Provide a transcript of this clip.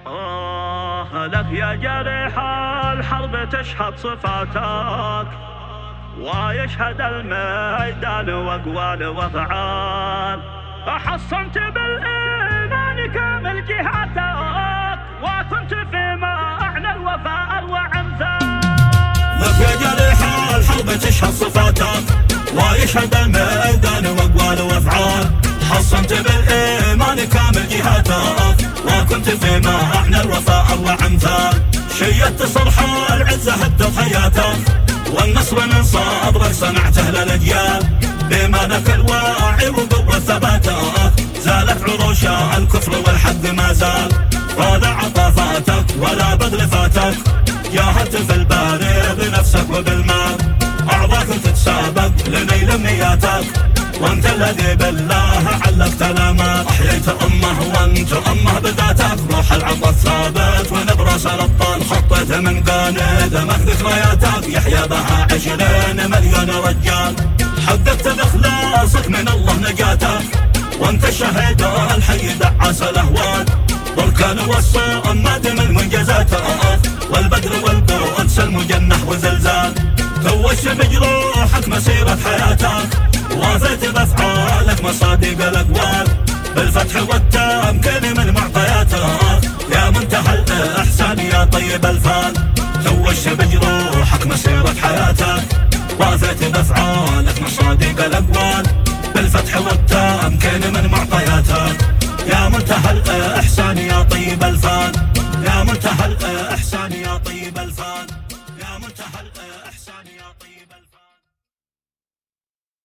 لك يا جريح الحرب تشهد صفاتك، ويشهد الميدان وأقوال وأفعال. حصنت بالإيمان كامل جهاتك، وكنت في معنى الوفاء وأمثال. لك يا جريح الحرب تشهد صفاتك، ويشهد الميدان وأقوال وأفعال. حصنت بالإيمان كامل جهاتك، وكنت في معنى الوفاء وأمثال. شيدت صرح العزة هدت حياتك، والنصر من صبرك صنعته للأجيال. بإيمانك الواعي وقوة ثباتك، زالت عروش الكفر والحق ما زال. ولا عطافاتك ولا بذل فاتك، جاهدت في الباري بنفسك وبالمال. أعضاك تتسابق لنيل أمنياتك، وانت الذي بالله علقت الامال. احييت امه وانت امه بذاتك، روح العطاء ثابت ونبرس الابطال. خطيت من قاندمك ذكرياتك، يحيى بها 20 مليون رجال. حققت باخلاصك من الله نجاتك، وانت الشهيد الحي دعاس الاهوال. بركان والصمد من منجزاتك، والبدر والقدس المجنح وزلزال. توجت بجروحك مسيرة حياتك، وافيت بافعالك مصادق الاقوال. بالفتح والتمكين من معطياتك، يا منتهى الاحسان يا طيب الفال. توجت بجروحك مسيرة حياتك، وافيت بافعالك مصادق الاقوال. بالفتح والتمكين من معطياتك، يا منتهى الاحسان يا طيب الفال. يا منتهى الاحسان.